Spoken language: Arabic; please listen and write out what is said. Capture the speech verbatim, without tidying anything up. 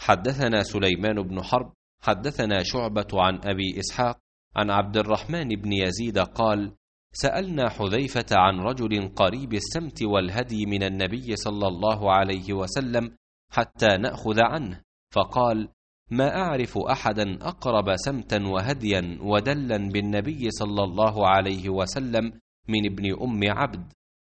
حدثنا سليمان بن حرب حدثنا شعبة عن أبي إسحاق عن عبد الرحمن بن يزيد قال: سألنا حذيفة عن رجل قريب السمت والهدي من النبي صلى الله عليه وسلم حتى نأخذ عنه، فقال: ما أعرف أحدا أقرب سمتا وهديا ودلا بالنبي صلى الله عليه وسلم من ابن أم عبد.